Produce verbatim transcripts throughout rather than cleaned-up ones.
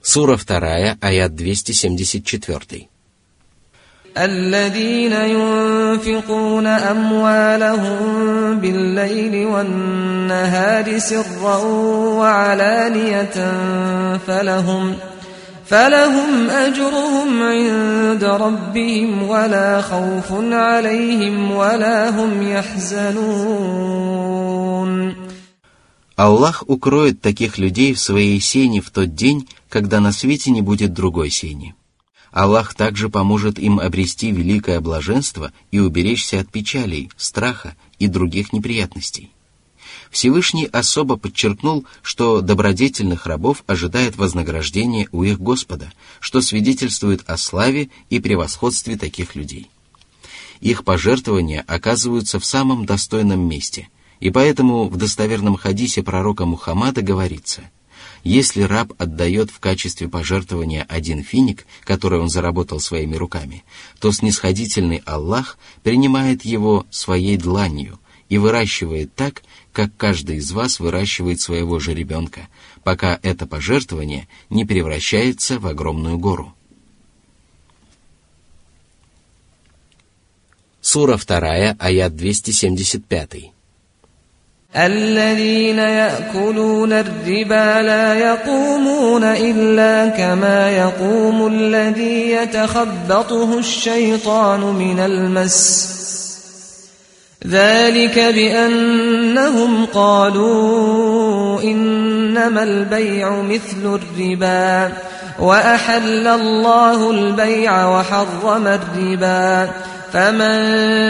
Сура вторая, аят двести семьдесят четыре. الذين ينفقون أموالهم بالليل والنهار سرا وعلانية فلهم فلهم أجرهم عند ربهم ولا خوف عليهم ولا هم يحزنون. Аллах укроет таких людей в своей сени в тот день, когда на свете не будет другой сени. Аллах также поможет им обрести великое блаженство и уберечься от печалей, страха и других неприятностей. Всевышний особо подчеркнул, что добродетельных рабов ожидает вознаграждение у их Господа, что свидетельствует о славе и превосходстве таких людей. Их пожертвования оказываются в самом достойном месте, и поэтому в достоверном хадисе пророка Мухаммада говорится: если раб отдает в качестве пожертвования один финик, который он заработал своими руками, то снисходительный Аллах принимает его своей дланью и выращивает так, как каждый из вас выращивает своего же ребенка, пока это пожертвование не превращается в огромную гору. Сура вторая, аят двести семьдесят пять. الذين يأكلون الربا لا يقومون إلا كما يقوم الذي يتخبطه الشيطان من المس ذلك بأنهم قالوا إنما البيع مثل الربا وأحل الله البيع وحرم الربا فمن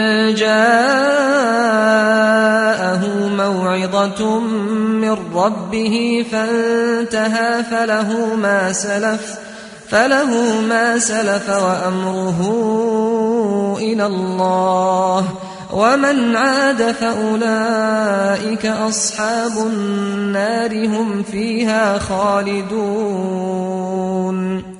جاءه موعظة من ربه فانتهى فله ما سلف فله ما سلف وأمره إلى الله ومن عاد فأولئك أصحاب النار هم فيها خالدون.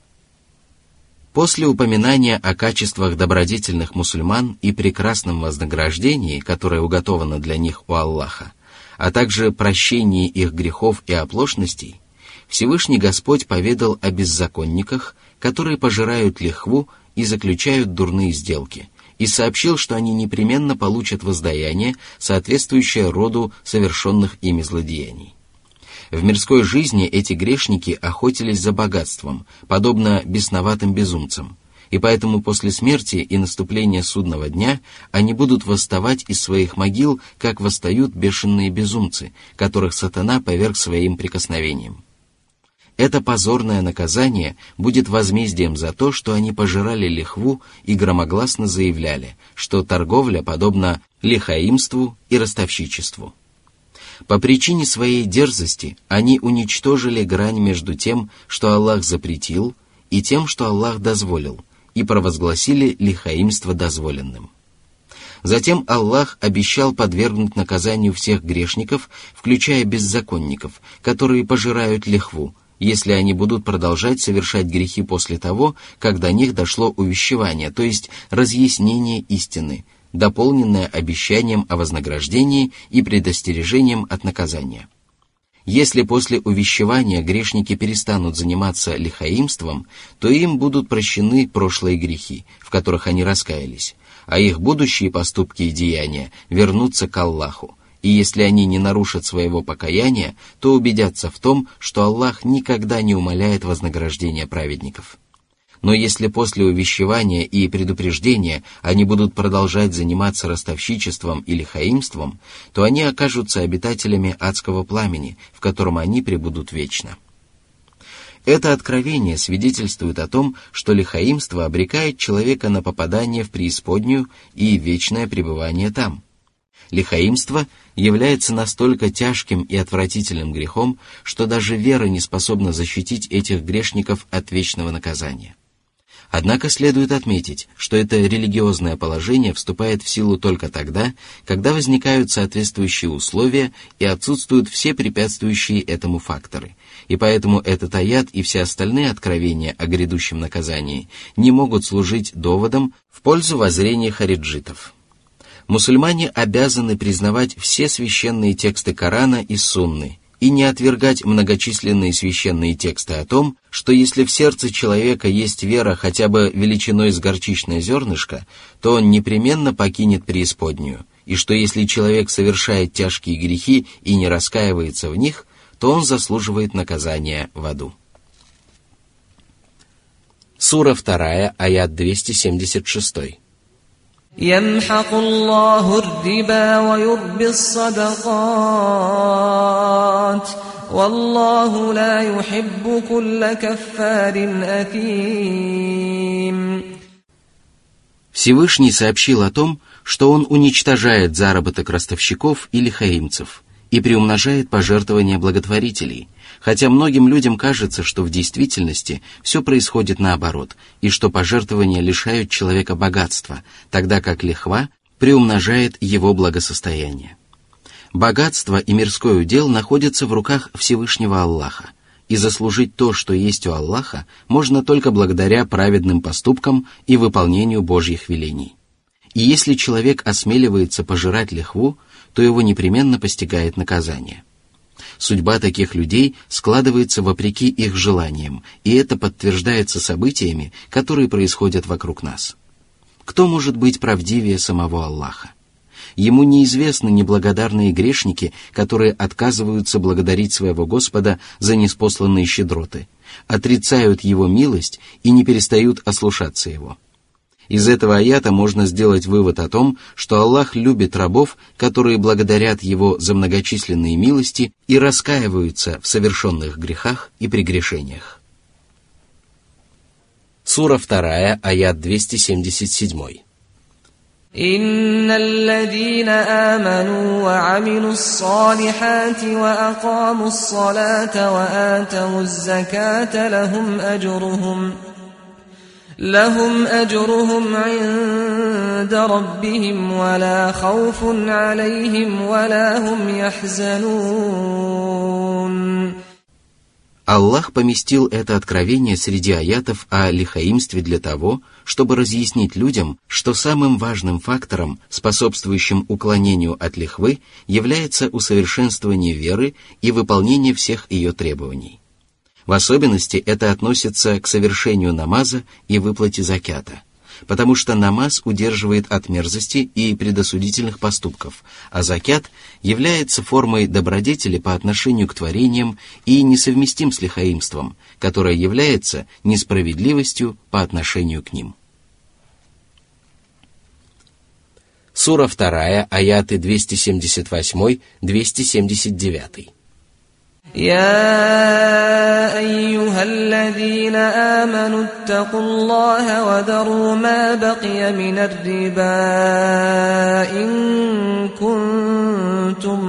После упоминания о качествах добродетельных мусульман и прекрасном вознаграждении, которое уготовано для них у Аллаха, а также прощении их грехов и оплошностей, Всевышний Господь поведал о беззаконниках, которые пожирают лихву и заключают дурные сделки, и сообщил, что они непременно получат воздаяние, соответствующее роду совершенных ими злодеяний. В мирской жизни эти грешники охотились за богатством, подобно бесноватым безумцам, и поэтому после смерти и наступления судного дня они будут восставать из своих могил, как восстают бешеные безумцы, которых сатана поверг своим прикосновением. Это позорное наказание будет возмездием за то, что они пожирали лихву и громогласно заявляли, что торговля подобна лихаимству и ростовщичеству. По причине своей дерзости они уничтожили грань между тем, что Аллах запретил, и тем, что Аллах дозволил, и провозгласили лихаимство дозволенным. Затем Аллах обещал подвергнуть наказанию всех грешников, включая беззаконников, которые пожирают лихву, если они будут продолжать совершать грехи после того, как до них дошло увещевание, то есть разъяснение истины, дополненное обещанием о вознаграждении и предостережением от наказания. Если после увещевания грешники перестанут заниматься лихаимством, то им будут прощены прошлые грехи, в которых они раскаялись, а их будущие поступки и деяния вернутся к Аллаху, и если они не нарушат своего покаяния, то убедятся в том, что Аллах никогда не умаляет вознаграждения праведников. Но если после увещевания и предупреждения они будут продолжать заниматься ростовщичеством или лихаимством, то они окажутся обитателями адского пламени, в котором они пребудут вечно. Это откровение свидетельствует о том, что лихаимство обрекает человека на попадание в преисподнюю и вечное пребывание там. Лихаимство является настолько тяжким и отвратительным грехом, что даже вера не способна защитить этих грешников от вечного наказания. Однако следует отметить, что это религиозное положение вступает в силу только тогда, когда возникают соответствующие условия и отсутствуют все препятствующие этому факторы, и поэтому этот аят и все остальные откровения о грядущем наказании не могут служить доводом в пользу воззрения хариджитов. Мусульмане обязаны признавать все священные тексты Корана и Сунны и не отвергать многочисленные священные тексты о том, что если в сердце человека есть вера хотя бы величиной с горчичное зернышко, то он непременно покинет преисподнюю, и что если человек совершает тяжкие грехи и не раскаивается в них, то он заслуживает наказания в аду. Сура вторая, аят двести семьдесят шесть. يمحق الله الربا ويربي الصدقات والله لا يحب كل كفار أثيم. Всевышний сообщил о том, что он уничтожает заработок ростовщиков и лихаимцев и приумножает пожертвования благотворителей, хотя многим людям кажется, что в действительности все происходит наоборот, и что пожертвования лишают человека богатства, тогда как лихва приумножает его благосостояние. Богатство и мирской удел находятся в руках Всевышнего Аллаха, и заслужить то, что есть у Аллаха, можно только благодаря праведным поступкам и выполнению Божьих велений. И если человек осмеливается пожирать лихву, то его непременно постигает наказание. Судьба таких людей складывается вопреки их желаниям, и это подтверждается событиями, которые происходят вокруг нас. Кто может быть правдивее самого Аллаха? Ему неизвестны неблагодарные грешники, которые отказываются благодарить своего Господа за ниспосланные щедроты, отрицают Его милость и не перестают ослушаться Его. Из этого аята можно сделать вывод о том, что Аллах любит рабов, которые благодарят Его за многочисленные милости и раскаиваются в совершенных грехах и прегрешениях. Сура вторая, аят двести семьдесят семь. إن الذين آمنوا وعملوا الصالحات وأقاموا الصلاة وآتوا الزكاة لهم أجرهم لهم أجرهم عند ربهم ولا خوف عليهم ولا هم يحزنون. Аллах поместил это откровение среди аятов о лихаимстве для того, чтобы разъяснить людям, что самым важным фактором, способствующим уклонению от лихвы, является усовершенствование веры и выполнение всех ее требований. В особенности это относится к совершению намаза и выплате закята, потому что намаз удерживает от мерзости и предосудительных поступков, а закят является формой добродетели по отношению к творениям и несовместим с лихаимством, которое является несправедливостью по отношению к ним. Сура вторая, аяты двести семьдесят восемь - двести семьдесят девять. يا أيها الذين آمنوا اتقوا الله وذروا ما بقي من الربا إن كنتم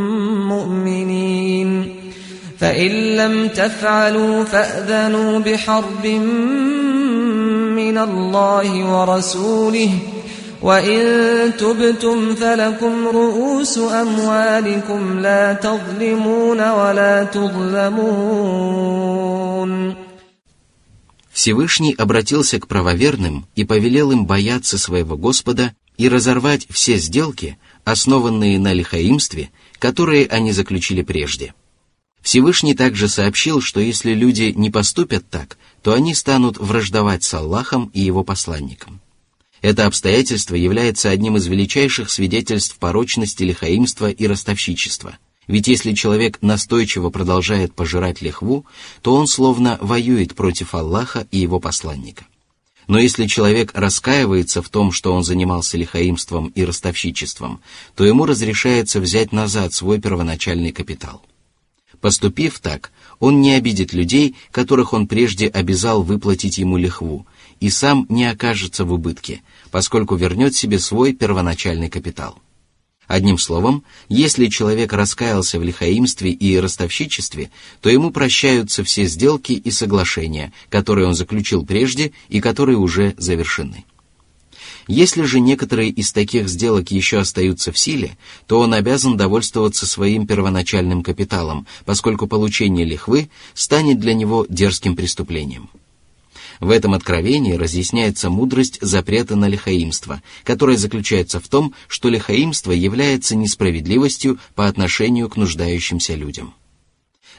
مؤمنين فإن لم تفعلوا فأذنوا بحرب من الله ورسوله وَإِن تُبْتُمْ فَلَكُمْ رُؤُوسُ أَمْوَالِكُمْ لَا تَظْلِمُونَ وَلَا تُظْلَمُونَ. Всевышний обратился к правоверным и повелел им бояться своего Господа и разорвать все сделки, основанные на лихаимстве, которые они заключили прежде. Всевышний также сообщил, что если люди не поступят так, то они станут враждовать с Аллахом и Его посланником. Это обстоятельство является одним из величайших свидетельств порочности лихаимства и ростовщичества. Ведь если человек настойчиво продолжает пожирать лихву, то он словно воюет против Аллаха и его посланника. Но если человек раскаивается в том, что он занимался лихаимством и ростовщичеством, то ему разрешается взять назад свой первоначальный капитал. Поступив так, он не обидит людей, которых он прежде обязал выплатить ему лихву, и сам не окажется в убытке, поскольку вернет себе свой первоначальный капитал. Одним словом, если человек раскаялся в лихаимстве и ростовщичестве, то ему прощаются все сделки и соглашения, которые он заключил прежде и которые уже завершены. Если же некоторые из таких сделок еще остаются в силе, то он обязан довольствоваться своим первоначальным капиталом, поскольку получение лихвы станет для него дерзким преступлением. В этом откровении разъясняется мудрость запрета на лихаимство, которая заключается в том, что лихаимство является несправедливостью по отношению к нуждающимся людям.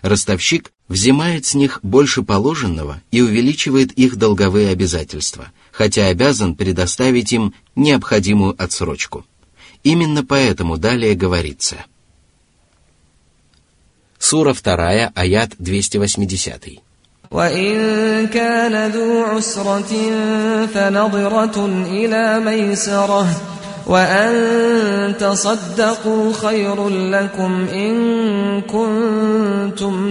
Ростовщик взимает с них больше положенного и увеличивает их долговые обязательства, хотя обязан предоставить им необходимую отсрочку. Именно поэтому далее говорится. Сура вторая, аят двести восемьдесят. وَإِن كَانَ ذُو عُسْرَةٍ فَنَظِرَةٌ إِلَى مَيْسَرَةٍ وَأَن تَصَدَّقُوا خَيْرٌ لَكُمْ إِن كُنتُمْ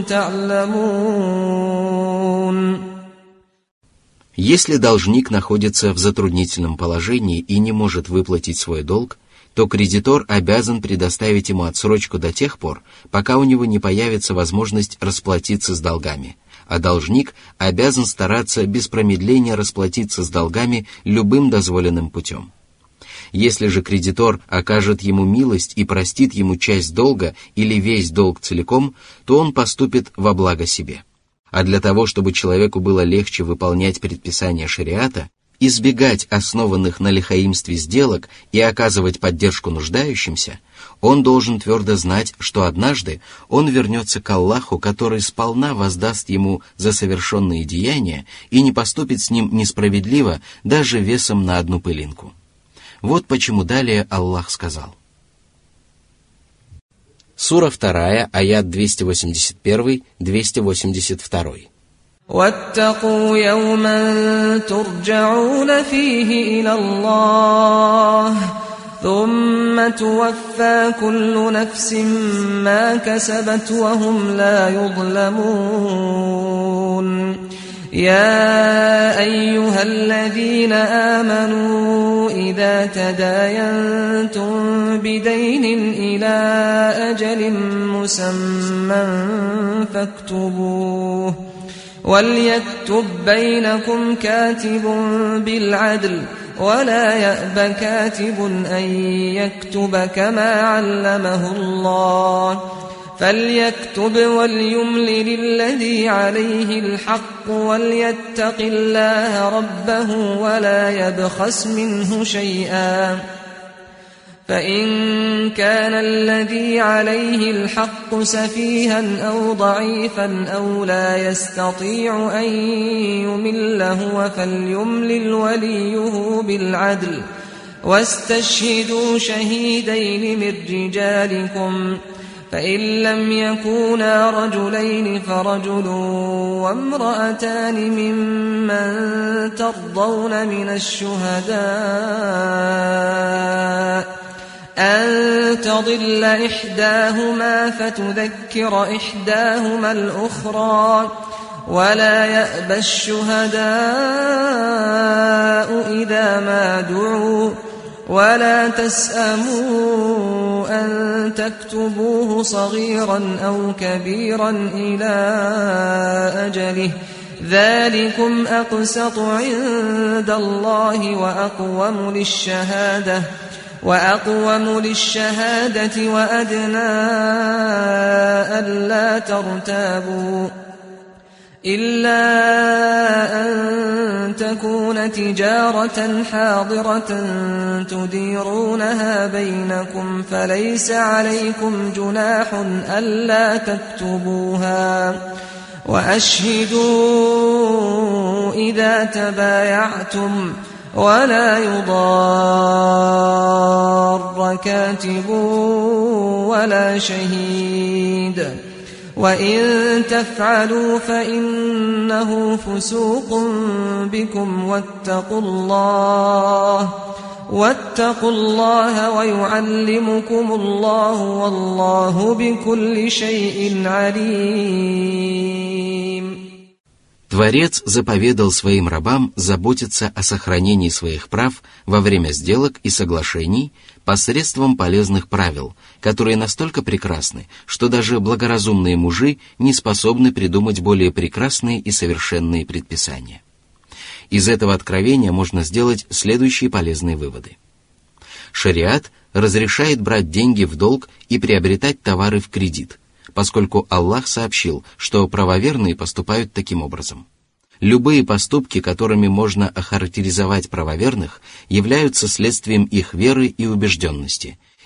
تَعْلَمُونَ. Если должник находится в затруднительном положении и не может выплатить свой долг, то кредитор обязан предоставить ему отсрочку до тех пор, пока у него не появится возможность расплатиться с долгами, а должник обязан стараться без промедления расплатиться с долгами любым дозволенным путем. Если же кредитор окажет ему милость и простит ему часть долга или весь долг целиком, то он поступит во благо себе. А для того, чтобы человеку было легче выполнять предписания шариата, избегать основанных на лихаимстве сделок и оказывать поддержку нуждающимся, он должен твердо знать, что однажды он вернется к Аллаху, который сполна воздаст ему за совершенные деяния и не поступит с ним несправедливо даже весом на одну пылинку. Вот почему далее Аллах сказал. Сура вторая, аят двести восемьдесят один - двести восемьдесят два. وَاتَّقُوا يَوْمًا تُرْجَعُونَ فِيهِ إِلَى اللَّهِ ثُمَّ تُوَفَّى كُلُّ نَفْسٍ مَا كَسَبَتْ وَهُمْ لَا يُظْلَمُونَ يَا أَيُّهَا الَّذِينَ آمَنُوا إِذَا تَدَايَنتُم بِدَيْنٍ إِلَى أَجَلٍ مُّسَمًّى فَاكْتُبُوهُ وَلْيَكْتُبْ بَيْنَكُمْ كَاتِبٌ بِالْعَدْلِ وَلَا يَأْبَ كَاتِبٌ أَن يَكْتُبَ كَمَا عَلَّمَهُ اللَّهُ فَلْيَكْتُبْ وَلْيُمْلِلِ الَّذِي عَلَيْهِ الْحَقُّ وَلْيَتَّقِ اللَّهَ رَبَّهُ وَلَا يَبْخَسْ مِنْهُ شَيْئًا فَإِن كَانَ الَّذِي عَلَيْهِ الْحَقُّ سَفِيهًا أَوْ ضَعِيفًا أَوْ لَا يَسْتَطِيعُ أَن يُمِلَّ هُوَ فَلْيُمْلِلْ وَلِيُّهُ بِالْعَدْلِ وَاسْتَشْهِدُوا شَهِيدَيْنِ مِن رِّجَالِكُمْ فَإِن لَّمْ يَكُونَا رَجُلَيْنِ فَرَجُلٌ وَامْرَأَتَانِ مِمَّن تَرْضَوْنَ مِنَ الشُّهَدَاءِ أَن تَضِلَّ إِحْدَاهُمَا فَتُذَكِّرَ إِحْدَاهُمَا الْأُخْرَىٰ وَلَا يَأْبَ الشُّهَدَاءُ إِذَا مَا دُعُوا وَلَا تَسْأَمُوا أَن تَكْتُبُوهُ صَغِيرًا أَوْ كَبِيرًا إِلَى أَجَلِهِ ذَلِكُمْ أَقْسَطُ عِندَ اللَّهِ وَأَقْوَمُ لِلشَّهَادَةِ وَأَقْوَمُ لِلشَّهَادَةِ وَأَدْنَىٰ أَلَّا تَرْتَابُوا إِلَّا أَن تَكُونَ تِجَارَةً حَاضِرَةً تُدِيرُونَهَا بَيْنَكُمْ فَلَيْسَ عَلَيْكُمْ جُنَاحٌ أَلَّا تَكْتُبُوهَا وَأَشْهِدُوا إِذَا تَبَايَعْتُمْ وَلَا يُضَارَّ كَاتِبٌ وَلَا شَهِيدٌ وَإِن تَفْعَلُوا فَإِنَّهُ فُسُوقٌ بِكُمْ وَاتَّقُوا اللَّهَ وَاتَّقُوا اللَّهَ وَيُعَلِّمُكُمُ اللَّهُ وَاللَّهُ بِكُلِّ شَيْءٍ عَلِيمٌ. Творец заповедал своим рабам заботиться о сохранении своих прав во время сделок и соглашений посредством полезных правил, которые настолько прекрасны, что даже благоразумные мужи не способны придумать более прекрасные и совершенные предписания. Из этого откровения можно сделать следующие полезные выводы. Шариат разрешает брать деньги в долг и приобретать товары в кредит, поскольку Аллах сообщил, что правоверные поступают таким образом. Любые поступки, которыми можно охарактеризовать правоверных, являются следствием их веры и убежденности,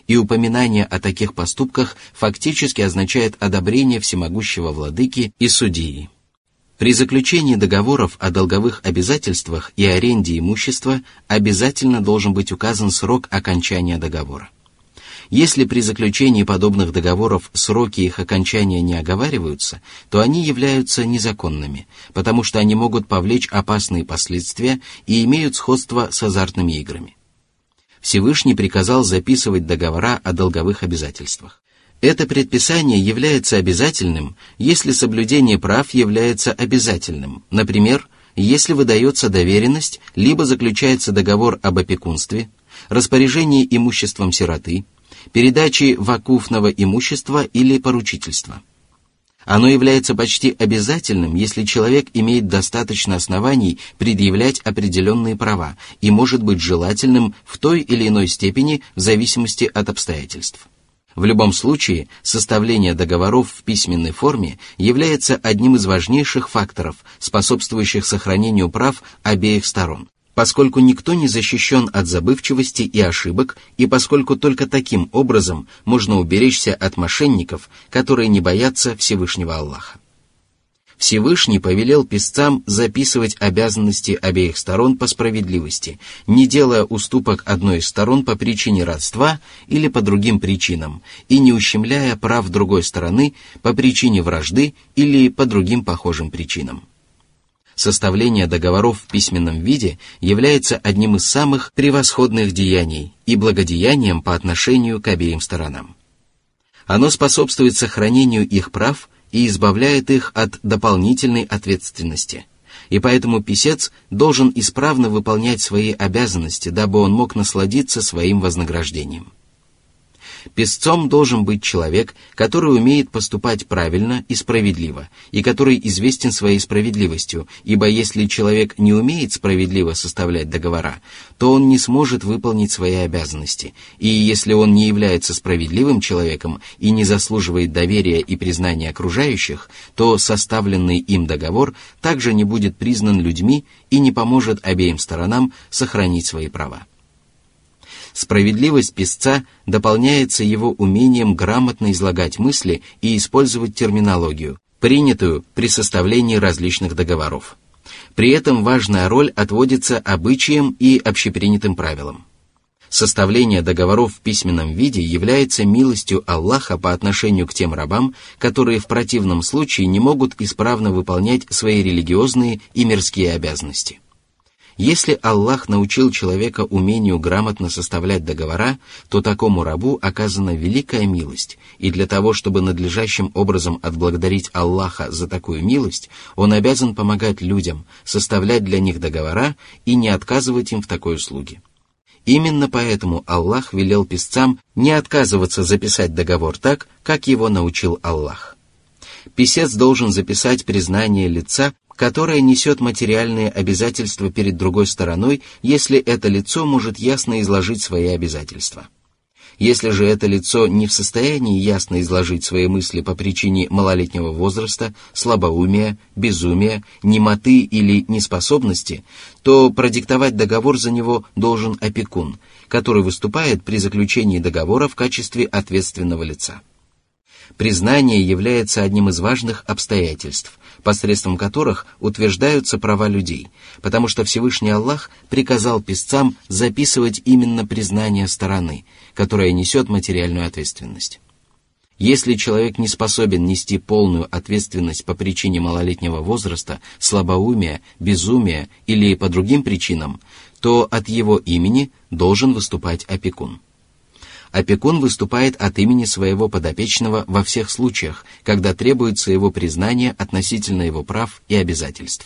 и упоминание о таких поступках фактически означает одобрение всемогущего владыки и судьи. При заключении договоров о долговых обязательствах и аренде имущества обязательно должен быть указан срок окончания договора. Если при заключении подобных договоров сроки их окончания не оговариваются, то они являются незаконными, потому что они могут повлечь опасные последствия и имеют сходство с азартными играми. Всевышний приказал записывать договора о долговых обязательствах. Это предписание является обязательным, если соблюдение прав является обязательным. Например, если выдается доверенность, либо заключается договор об опекунстве, распоряжении имуществом сироты, передаче вакуфного имущества или поручительства. Оно является почти обязательным, если человек имеет достаточно оснований предъявлять определенные права и может быть желательным в той или иной степени в зависимости от обстоятельств. В любом случае, составление договоров в письменной форме является одним из важнейших факторов, способствующих сохранению прав обеих сторон, поскольку никто не защищен от забывчивости и ошибок, и поскольку только таким образом можно уберечься от мошенников, которые не боятся Всевышнего Аллаха. Всевышний повелел писцам записывать обязанности обеих сторон по справедливости, не делая уступок одной из сторон по причине родства или по другим причинам, и не ущемляя прав другой стороны по причине вражды или по другим похожим причинам. Составление договоров в письменном виде является одним из самых превосходных деяний и благодеянием по отношению к обеим сторонам. Оно способствует сохранению их прав и избавляет их от дополнительной ответственности, и поэтому писец должен исправно выполнять свои обязанности, дабы он мог насладиться своим вознаграждением. Писцом должен быть человек, который умеет поступать правильно и справедливо, и который известен своей справедливостью, ибо если человек не умеет справедливо составлять договора, то он не сможет выполнить свои обязанности, и если он не является справедливым человеком и не заслуживает доверия и признания окружающих, то составленный им договор также не будет признан людьми и не поможет обеим сторонам сохранить свои права. Справедливость писца дополняется его умением грамотно излагать мысли и использовать терминологию, принятую при составлении различных договоров. При этом важная роль отводится обычаям и общепринятым правилам. Составление договоров в письменном виде является милостью Аллаха по отношению к тем рабам, которые в противном случае не могут исправно выполнять свои религиозные и мирские обязанности. Если Аллах научил человека умению грамотно составлять договора, то такому рабу оказана великая милость, и для того, чтобы надлежащим образом отблагодарить Аллаха за такую милость, он обязан помогать людям, составлять для них договора и не отказывать им в такой услуге. Именно поэтому Аллах велел писцам не отказываться записать договор так, как его научил Аллах. Писец должен записать признание лица, которое несет материальные обязательства перед другой стороной, если это лицо может ясно изложить свои обязательства. Если же это лицо не в состоянии ясно изложить свои мысли по причине малолетнего возраста, слабоумия, безумия, немоты или неспособности, то продиктовать договор за него должен опекун, который выступает при заключении договора в качестве ответственного лица. Признание является одним из важных обстоятельств, посредством которых утверждаются права людей, потому что Всевышний Аллах приказал писцам записывать именно признание стороны, которая несет материальную ответственность. Если человек не способен нести полную ответственность по причине малолетнего возраста, слабоумия, безумия или по другим причинам, то от его имени должен выступать опекун. Опекун выступает от имени своего подопечного во всех случаях, когда требуется его признание относительно его прав и обязательств.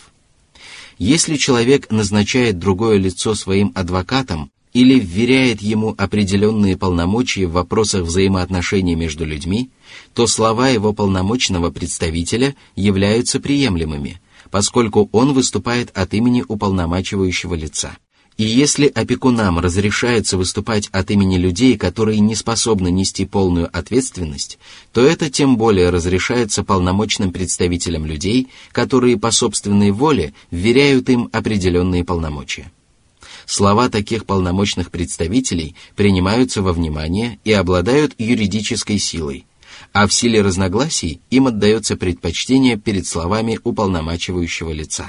Если человек назначает другое лицо своим адвокатом или вверяет ему определенные полномочия в вопросах взаимоотношений между людьми, то слова его полномочного представителя являются приемлемыми, поскольку он выступает от имени уполномачивающего лица. И если опекунам разрешается выступать от имени людей, которые не способны нести полную ответственность, то это тем более разрешается полномочным представителям людей, которые по собственной воле вверяют им определенные полномочия. слова таких полномочных представителей принимаются во внимание и обладают юридической силой, а в силе разногласий им отдается предпочтение перед словами уполномачивающего лица.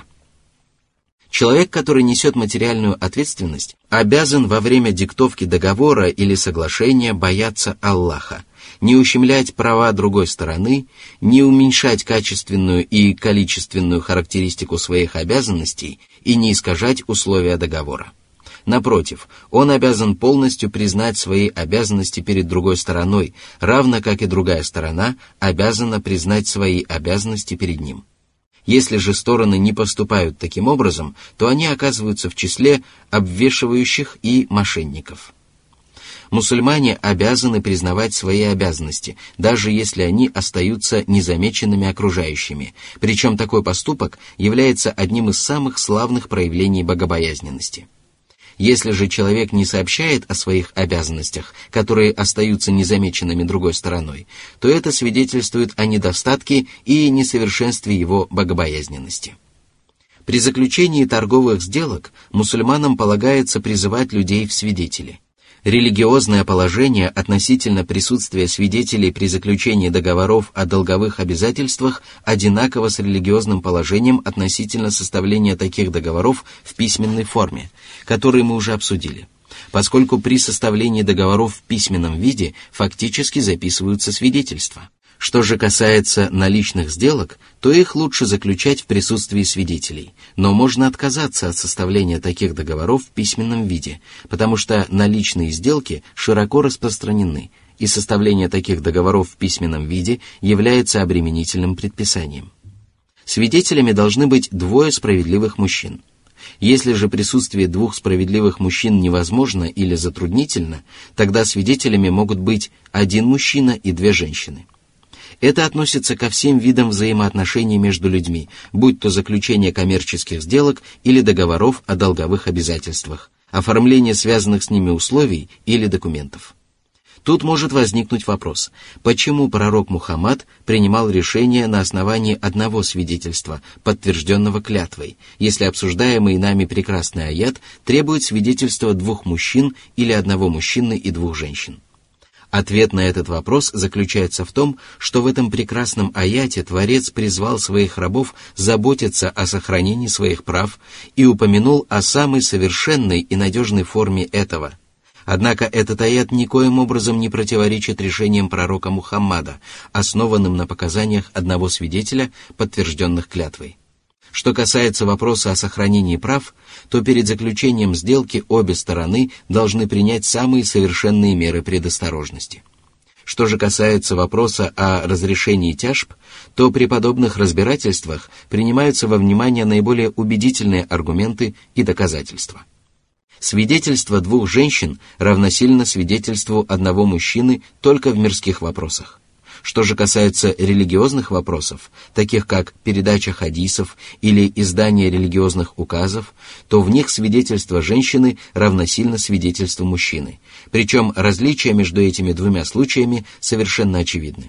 Человек, который несет материальную ответственность, обязан во время диктовки договора или соглашения бояться Аллаха, не ущемлять права другой стороны, не уменьшать качественную и количественную характеристику своих обязанностей и не искажать условия договора. Напротив, он обязан полностью признать свои обязанности перед другой стороной, равно как и другая сторона обязана признать свои обязанности перед ним. Если же стороны не поступают таким образом, то они оказываются в числе обвешивающих и мошенников. Мусульмане обязаны признавать свои обязанности, даже если они остаются незамеченными окружающими, причем такой поступок является одним из самых славных проявлений богобоязненности. Если же человек не сообщает о своих обязанностях, которые остаются незамеченными другой стороной, то это свидетельствует о недостатке и несовершенстве его богобоязненности. При заключении торговых сделок мусульманам полагается призывать людей в свидетели. Религиозное положение относительно присутствия свидетелей при заключении договоров о долговых обязательствах одинаково с религиозным положением относительно составления таких договоров в письменной форме, которые мы уже обсудили, поскольку при составлении договоров в письменном виде фактически записываются свидетельства. Что же касается наличных сделок, то их лучше заключать в присутствии свидетелей, но можно отказаться от составления таких договоров в письменном виде, потому что наличные сделки широко распространены, и составление таких договоров в письменном виде является обременительным предписанием. Свидетелями должны быть двое справедливых мужчин. Если же присутствие двух справедливых мужчин невозможно или затруднительно, тогда свидетелями могут быть один мужчина и две женщины. Это относится ко всем видам взаимоотношений между людьми, будь то заключение коммерческих сделок или договоров о долговых обязательствах, оформление связанных с ними условий или документов. Тут может возникнуть вопрос, почему пророк Мухаммад принимал решение на основании одного свидетельства, подтвержденного клятвой, если обсуждаемый нами прекрасный аят требует свидетельства двух мужчин или одного мужчины и двух женщин? Ответ на этот вопрос заключается в том, что в этом прекрасном аяте Творец призвал своих рабов заботиться о сохранении своих прав и упомянул о самой совершенной и надежной форме этого. Однако этот аят никоим образом не противоречит решениям пророка Мухаммада, основанным на показаниях одного свидетеля, подтвержденных клятвой. Что касается вопроса о сохранении прав, то перед заключением сделки обе стороны должны принять самые совершенные меры предосторожности. Что же касается вопроса о разрешении тяжб, то при подобных разбирательствах принимаются во внимание наиболее убедительные аргументы и доказательства. Свидетельство двух женщин равносильно свидетельству одного мужчины только в мирских вопросах. Что же касается религиозных вопросов, таких как передача хадисов или издание религиозных указов, то в них свидетельство женщины равносильно свидетельству мужчины, причем различия между этими двумя случаями совершенно очевидны.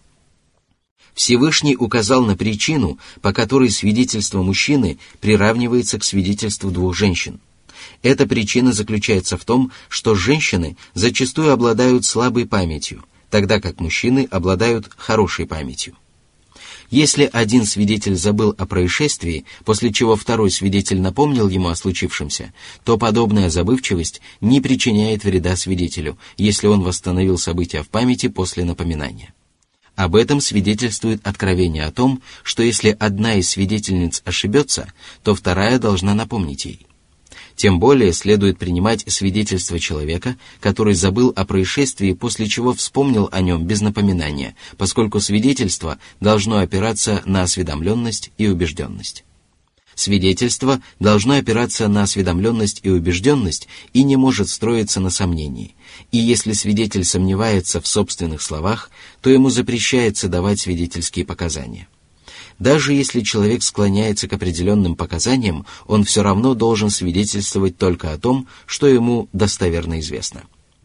Всевышний указал на причину, по которой свидетельство мужчины приравнивается к свидетельству двух женщин. Эта причина заключается в том, что женщины зачастую обладают слабой памятью, тогда как мужчины обладают хорошей памятью. Если один свидетель забыл о происшествии, после чего второй свидетель напомнил ему о случившемся, то подобная забывчивость не причиняет вреда свидетелю, если он восстановил события в памяти после напоминания. Об этом свидетельствует откровение о том, что если одна из свидетельниц ошибется, то вторая должна напомнить ей. Тем более следует принимать свидетельство человека, который забыл о происшествии, после чего вспомнил о нем без напоминания, поскольку свидетельство должно опираться на осведомленность и убежденность. Свидетельство должно опираться на осведомленность и убежденность и не может строиться на сомнении. И если свидетель сомневается в собственных словах, то ему запрещается давать свидетельские показания. Даже если человек склоняется к определенным показаниям, он все равно должен свидетельствовать только о том, что ему достоверно известно.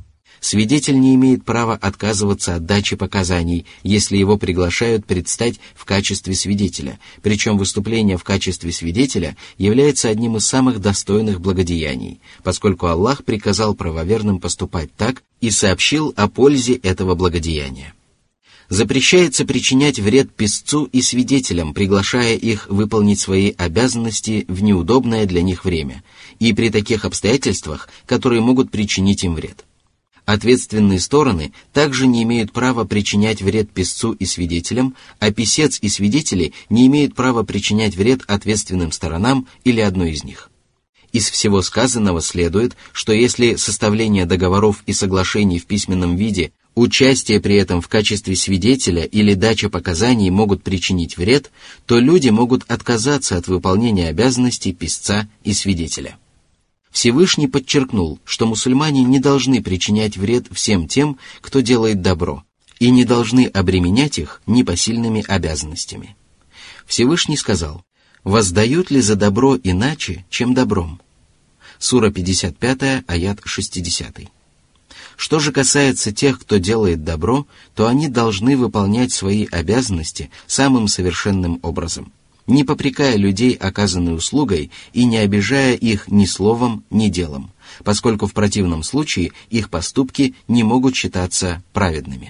Свидетель не имеет права отказываться от дачи показаний, если его приглашают предстать в качестве свидетеля, причем выступление в качестве свидетеля является одним из самых достойных благодеяний, поскольку Аллах приказал правоверным поступать так и сообщил о пользе этого благодеяния. Запрещается причинять вред писцу и свидетелям, приглашая их выполнить свои обязанности в неудобное для них время и при таких обстоятельствах, которые могут причинить им вред. Ответственные стороны также не имеют права причинять вред писцу и свидетелям, а писец и свидетели не имеют права причинять вред ответственным сторонам или одной из них. Из всего сказанного следует, что если составление договоров и соглашений в письменном виде, участие при этом в качестве свидетеля или дача показаний могут причинить вред, то люди могут отказаться от выполнения обязанностей писца и свидетеля. Всевышний подчеркнул, что мусульмане не должны причинять вред всем тем, кто делает добро, и не должны обременять их непосильными обязанностями. Всевышний сказал: «Воздают ли за добро иначе, чем добром?» Сура пятьдесят пять, аят шестьдесят. Что же касается тех, кто делает добро, то они должны выполнять свои обязанности самым совершенным образом, не попрекая людей оказанной услугой и не обижая их ни словом, ни делом, поскольку в противном случае их поступки не могут считаться праведными.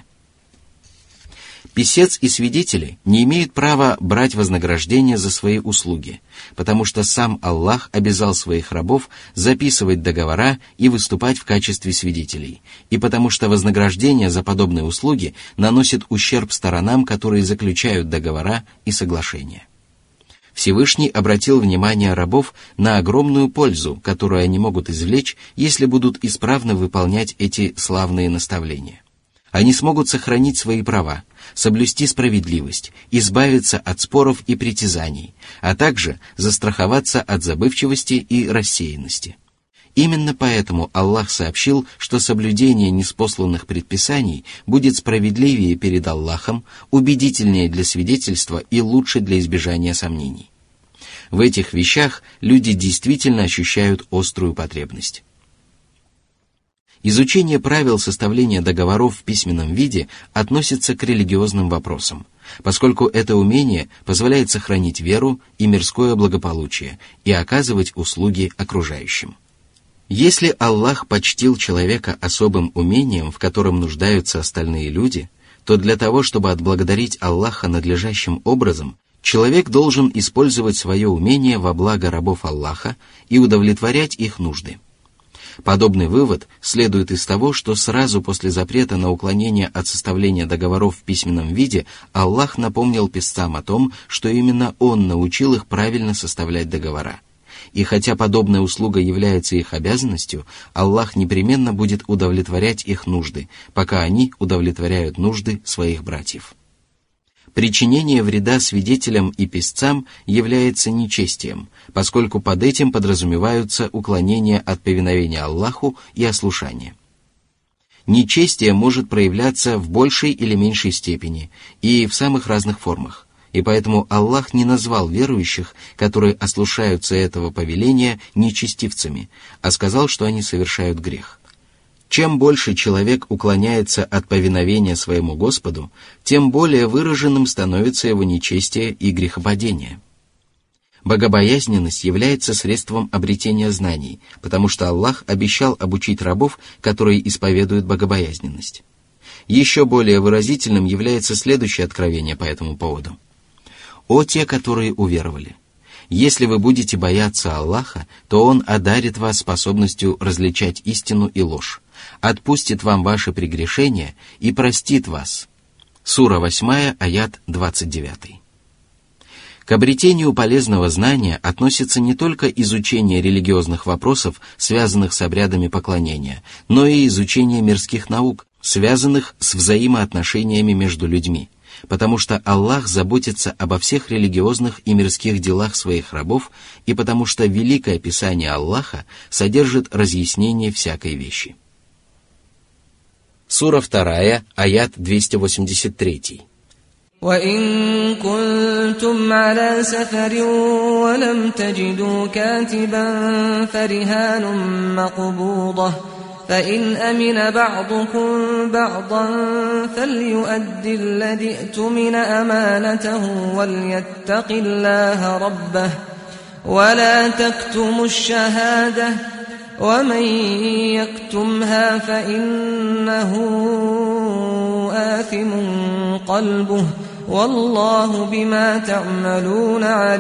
Писец и свидетели не имеют права брать вознаграждение за свои услуги, потому что сам Аллах обязал своих рабов записывать договора и выступать в качестве свидетелей, и потому что вознаграждение за подобные услуги наносит ущерб сторонам, которые заключают договора и соглашения. Всевышний обратил внимание рабов на огромную пользу, которую они могут извлечь, если будут исправно выполнять эти славные наставления. Они смогут сохранить свои права, соблюсти справедливость, избавиться от споров и притязаний, а также застраховаться от забывчивости и рассеянности. Именно поэтому Аллах сообщил, что соблюдение ниспосланных предписаний будет справедливее перед Аллахом, убедительнее для свидетельства и лучше для избежания сомнений. В этих вещах люди действительно ощущают острую потребность. Изучение правил составления договоров в письменном виде относится к религиозным вопросам, поскольку это умение позволяет сохранить веру и мирское благополучие и оказывать услуги окружающим. Если Аллах почтил человека особым умением, в котором нуждаются остальные люди, то для того, чтобы отблагодарить Аллаха надлежащим образом, человек должен использовать свое умение во благо рабов Аллаха и удовлетворять их нужды. Подобный вывод следует из того, что сразу после запрета на уклонение от составления договоров в письменном виде Аллах напомнил писцам о том, что именно Он научил их правильно составлять договора. И хотя подобная услуга является их обязанностью, Аллах непременно будет удовлетворять их нужды, пока они удовлетворяют нужды своих братьев. Причинение вреда свидетелям и писцам является нечестием, поскольку под этим подразумеваются уклонения от повиновения Аллаху и ослушания. Нечестие может проявляться в большей или меньшей степени и в самых разных формах, и поэтому Аллах не назвал верующих, которые ослушаются этого повеления, нечестивцами, а сказал, что они совершают грех. Чем больше человек уклоняется от повиновения своему Господу, тем более выраженным становится его нечестие и грехопадение. Богобоязненность является средством обретения знаний, потому что Аллах обещал обучить рабов, которые исповедуют богобоязненность. Еще более выразительным является следующее откровение по этому поводу. «О те, которые уверовали! Если вы будете бояться Аллаха, то Он одарит вас способностью различать истину и ложь, отпустит вам ваши прегрешения и простит вас». Сура восемь, аят двадцать девять. К обретению полезного знания относится не только изучение религиозных вопросов, связанных с обрядами поклонения, но и изучение мирских наук, связанных с взаимоотношениями между людьми, потому что Аллах заботится обо всех религиозных и мирских делах своих рабов, и потому что Великое Писание Аллаха содержит разъяснение всякой вещи. Сура два, аят двести восемьдесят три. وَإِن كُنتُمْ عَلَى سَفَرٍ وَلَمْ تَجِدُوا كَاتِبًا فَرِهَانٌ مَّقْبُوضَةٌ فإن أمن بعضكم بعضا فليؤد الذي اؤتمن أمانته وليتق الله ربه ولا تكتموا الشهادة ومن يكتمها فإنه آثم قلبه والله بما تعملون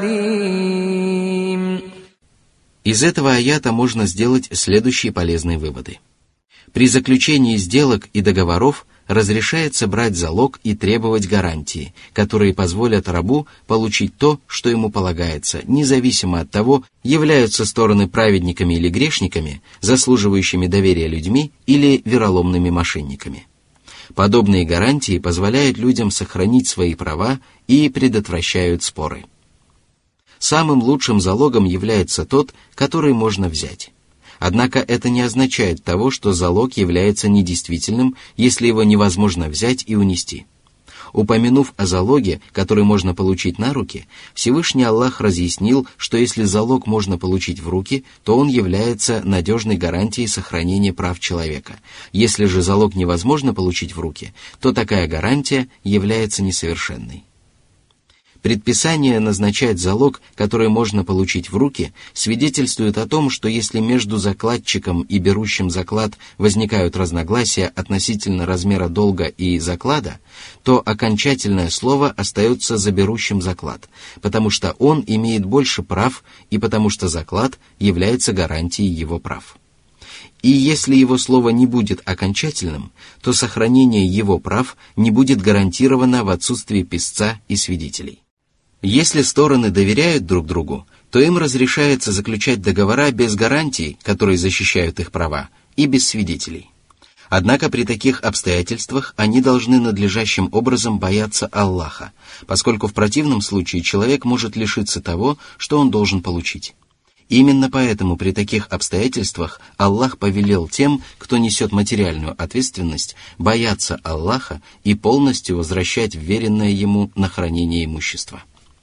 عليم. Из этого аята можно сделать следующие полезные выводы. При заключении сделок и договоров разрешается брать залог и требовать гарантии, которые позволят рабу получить то, что ему полагается, независимо от того, являются стороны праведниками или грешниками, заслуживающими доверия людьми или вероломными мошенниками. Подобные гарантии позволяют людям сохранить свои права и предотвращают споры. Самым лучшим залогом является тот, который можно взять. Однако это не означает того, что залог является недействительным, если его невозможно взять и унести. Упомянув о залоге, который можно получить на руки, Всевышний Аллах разъяснил, что если залог можно получить в руки, то он является надежной гарантией сохранения прав человека. Если же залог невозможно получить в руки, то такая гарантия является несовершенной. Предписание назначать залог, который можно получить в руки, свидетельствует о том, что если между закладчиком и берущим заклад возникают разногласия относительно размера долга и заклада, то окончательное слово остается за берущим заклад, потому что он имеет больше прав и потому что заклад является гарантией его прав. И если его слово не будет окончательным, то сохранение его прав не будет гарантировано в отсутствии писца и свидетелей. Если стороны доверяют друг другу, то им разрешается заключать договора без гарантий, которые защищают их права, и без свидетелей. Однако при таких обстоятельствах они должны надлежащим образом бояться Аллаха, поскольку в противном случае человек может лишиться того, что он должен получить. Именно поэтому при таких обстоятельствах Аллах повелел тем, кто несет материальную ответственность, бояться Аллаха и полностью возвращать вверенное ему на хранение имущество.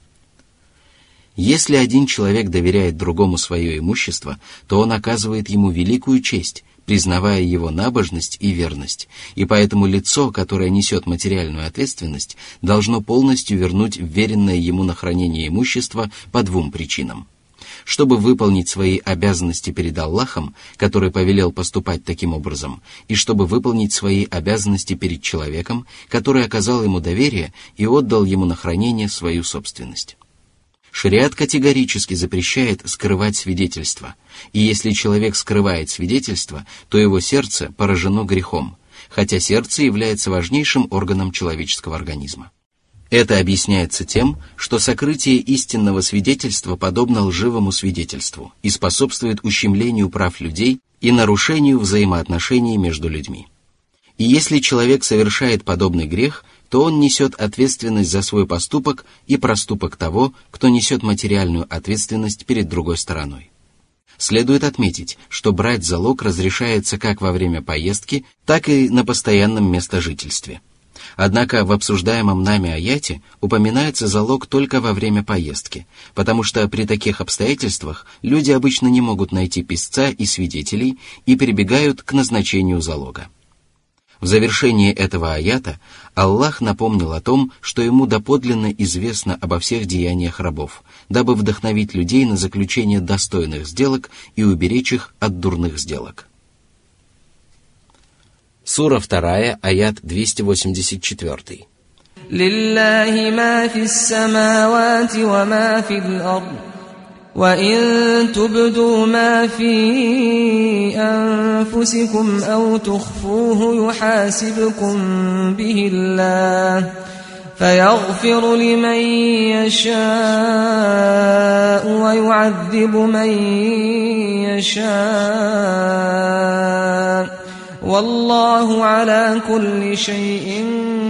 Если один человек доверяет другому свое имущество, то он оказывает ему великую честь, признавая его набожность и верность, и поэтому лицо, которое несет материальную ответственность, должно полностью вернуть вверенное ему на хранение имущество по двум причинам. Чтобы выполнить свои обязанности перед Аллахом, который повелел поступать таким образом, и чтобы выполнить свои обязанности перед человеком, который оказал ему доверие и отдал ему на хранение свою собственность. Шариат категорически запрещает скрывать свидетельство, и если человек скрывает свидетельство, то его сердце поражено грехом, хотя сердце является важнейшим органом человеческого организма. Это объясняется тем, что сокрытие истинного свидетельства подобно лживому свидетельству и способствует ущемлению прав людей и нарушению взаимоотношений между людьми. И если человек совершает подобный грех, то он несет ответственность за свой поступок и проступок того, кто несет материальную ответственность перед другой стороной. Следует отметить, что брать залог разрешается как во время поездки, так и на постоянном местожительстве. Однако в обсуждаемом нами аяте упоминается залог только во время поездки, потому что при таких обстоятельствах люди обычно не могут найти писца и свидетелей и прибегают к назначению залога. В завершении этого аята Аллах напомнил о том, что ему доподлинно известно обо всех деяниях рабов, дабы вдохновить людей на заключение достойных сделок и уберечь их от дурных сделок. Сура вторая, аят двести восемьдесят четыре. «Лиллахи ма фис самавати ва ма фил ард, ва ин тубду ма фи анфусикум ау тухфуху юхасибкум бихи Аллах, فيغفر لمن يشاء ويعذب من يشاء والله على كل شيء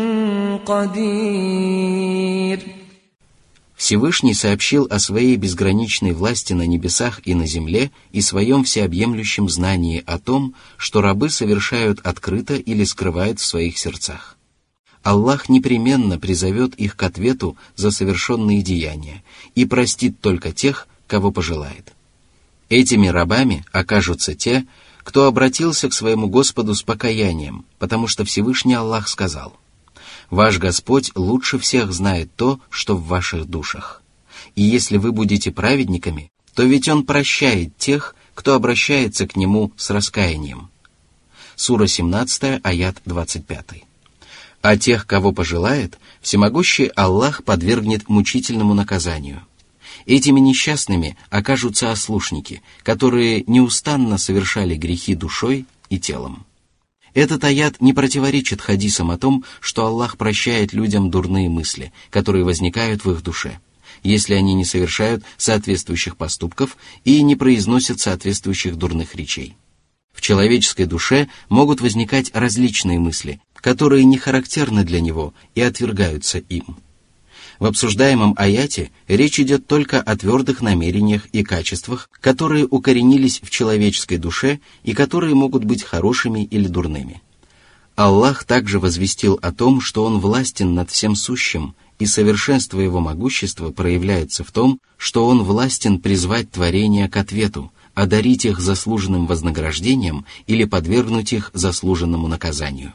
قدير». Всевышний сообщил о своей безграничной власти на небесах и на земле и своем всеобъемлющем знании о том, что рабы совершают открыто или скрывают в своих сердцах. Аллах непременно призовет их к ответу за совершенные деяния и простит только тех, кого пожелает. Этими рабами окажутся те, кто обратился к своему Господу с покаянием, потому что Всевышний Аллах сказал: «Ваш Господь лучше всех знает то, что в ваших душах. И если вы будете праведниками, то ведь Он прощает тех, кто обращается к Нему с раскаянием». Сура семнадцатая, аят двадцать пятый. А тех, кого пожелает, всемогущий Аллах подвергнет мучительному наказанию. Этими несчастными окажутся ослушники, которые неустанно совершали грехи душой и телом. Этот аят не противоречит хадисам о том, что Аллах прощает людям дурные мысли, которые возникают в их душе, если они не совершают соответствующих поступков и не произносят соответствующих дурных речей. В человеческой душе могут возникать различные мысли, которые не характерны для него и отвергаются им. В обсуждаемом аяте речь идет только о твердых намерениях и качествах, которые укоренились в человеческой душе и которые могут быть хорошими или дурными. Аллах также возвестил о том, что Он властен над всем сущим, и совершенство Его могущества проявляется в том, что Он властен призвать творения к ответу, одарить их заслуженным вознаграждением или подвергнуть их заслуженному наказанию.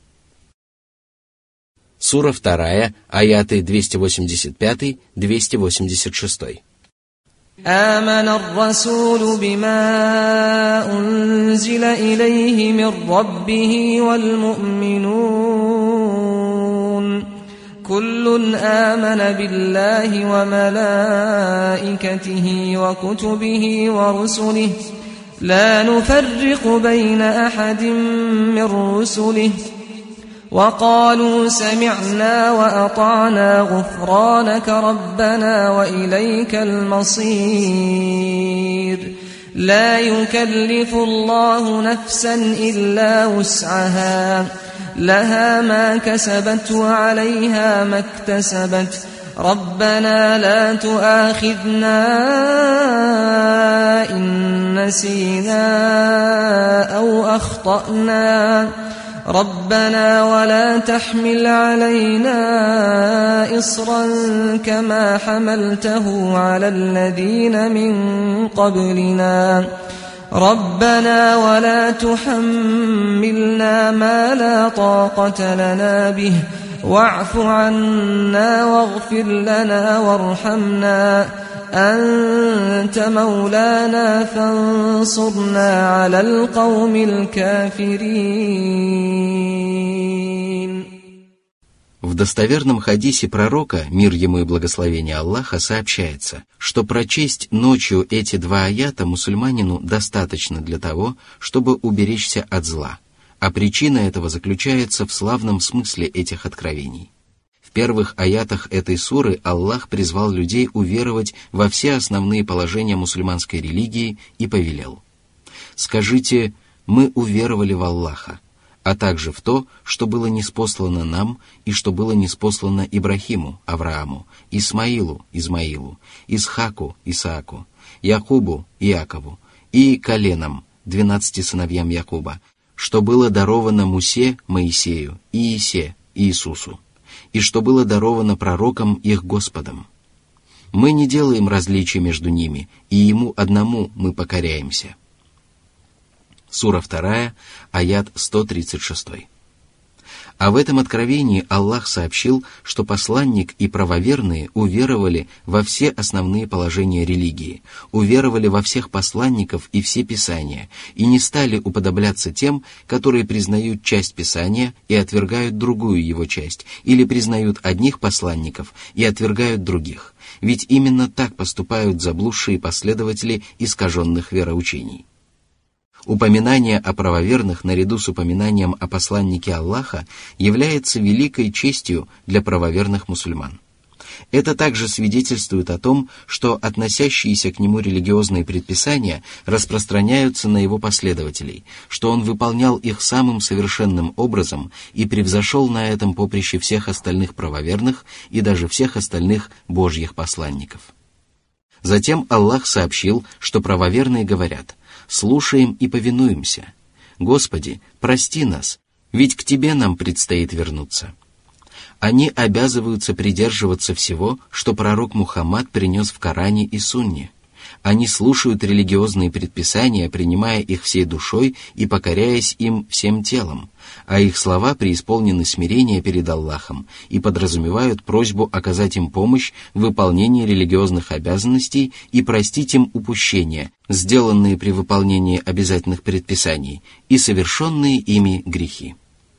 Сура вторая, аяты двести восемьдесят пять - двести восемьдесят шесть. آمن الرسول بما أنزل إليه من ربه والمؤمنون كل آمن بالله وملائكته وكتبه ورسله لا نفرق بين أحد من رسله وقالوا سمعنا وأطعنا غفرانك ربنا وإليك المصير لا يكلف الله نفسا إلا وسعها لها ما كسبت وعليها ما اكتسبت ربنا لا تؤاخذنا إن نسينا أو أخطأنا ربنا ولا تحمل علينا إصرا كما حملته على الذين من قبلنا ربنا ولا تحملنا ما لا طاقة لنا به واعف عنا واغفر لنا وارحمنا أنت مولانا فانصرنا على القوم الكافرين. В достоверном хадисе пророка, мир ему и благословение Аллаха, сообщается, что прочесть ночью эти два аята мусульманину достаточно для того, чтобы уберечься от зла, а причина этого заключается в славном смысле этих откровений. В первых аятах этой суры Аллах призвал людей уверовать во все основные положения мусульманской религии и повелел: «Скажите, мы уверовали в Аллаха, а также в то, что было ниспослано нам и что было ниспослано Ибрахиму, Аврааму, Исмаилу, Измаилу, Исхаку, Исааку, Якубу, Иакову и коленам, двенадцати сыновьям Якуба, что было даровано Мусе, Моисею, Иисе, Иисусу, и что было даровано пророкам их Господом. Мы не делаем различий между ними, и Ему одному мы покоряемся». Сура вторая, аят сто тридцать шесть. А в этом откровении Аллах сообщил, что посланник и правоверные уверовали во все основные положения религии, уверовали во всех посланников и все писания, и не стали уподобляться тем, которые признают часть писания и отвергают другую его часть, или признают одних посланников и отвергают других, ведь именно так поступают заблудшие последователи искаженных вероучений. Упоминание о правоверных наряду с упоминанием о посланнике Аллаха является великой честью для правоверных мусульман. Это также свидетельствует о том, что относящиеся к нему религиозные предписания распространяются на его последователей, что он выполнял их самым совершенным образом и превзошел на этом поприще всех остальных правоверных и даже всех остальных Божьих посланников. Затем Аллах сообщил, что правоверные говорят: «Слушаем и повинуемся. Господи, прости нас, ведь к Тебе нам предстоит вернуться». Они обязываются придерживаться всего, что пророк Мухаммад принес в Коране и Сунне, Они слушают религиозные предписания, принимая их всей душой и покоряясь им всем телом, а их слова преисполнены смирения перед Аллахом и подразумевают просьбу оказать им помощь в выполнении религиозных обязанностей и простить им упущения, сделанные при выполнении обязательных предписаний, и совершенные ими грехи.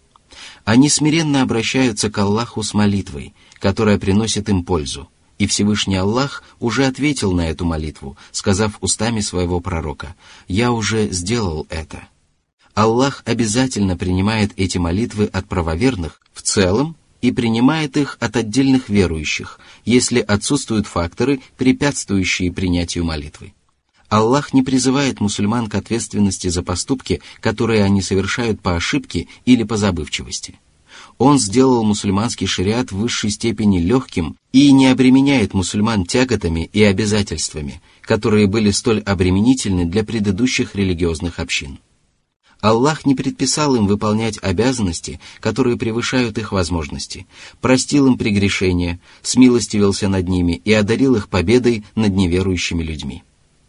Они смиренно обращаются к Аллаху с молитвой, которая приносит им пользу, и Всевышний Аллах уже ответил на эту молитву, сказав устами своего пророка: «Я уже сделал это». Аллах обязательно принимает эти молитвы от правоверных в целом и принимает их от отдельных верующих, если отсутствуют факторы, препятствующие принятию молитвы. Аллах не призывает мусульман к ответственности за поступки, которые они совершают по ошибке или по забывчивости. Он сделал мусульманский шариат в высшей степени легким и не обременяет мусульман тяготами и обязательствами, которые были столь обременительны для предыдущих религиозных общин. Аллах не предписал им выполнять обязанности, которые превышают их возможности, простил им прегрешения, смилостивился над ними и одарил их победой над неверующими людьми.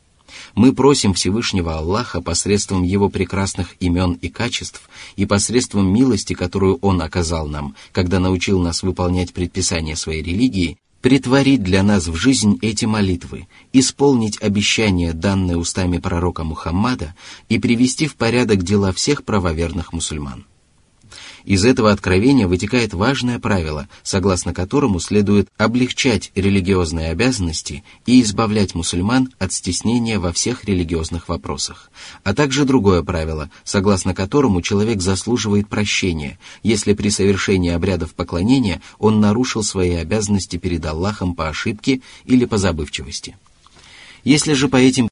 Мы просим Всевышнего Аллаха посредством Его прекрасных имен и качеств и посредством милости, которую Он оказал нам, когда научил нас выполнять предписания своей религии, претворить для нас в жизнь эти молитвы, исполнить обещание, данное устами пророка Мухаммада, и привести в порядок дела всех правоверных мусульман. Из этого откровения вытекает важное правило, согласно которому следует облегчать религиозные обязанности и избавлять мусульман от стеснения во всех религиозных вопросах, а также другое правило, согласно которому человек заслуживает прощения, если при совершении обрядов поклонения он нарушил свои обязанности перед Аллахом по ошибке или по забывчивости. Если же по этим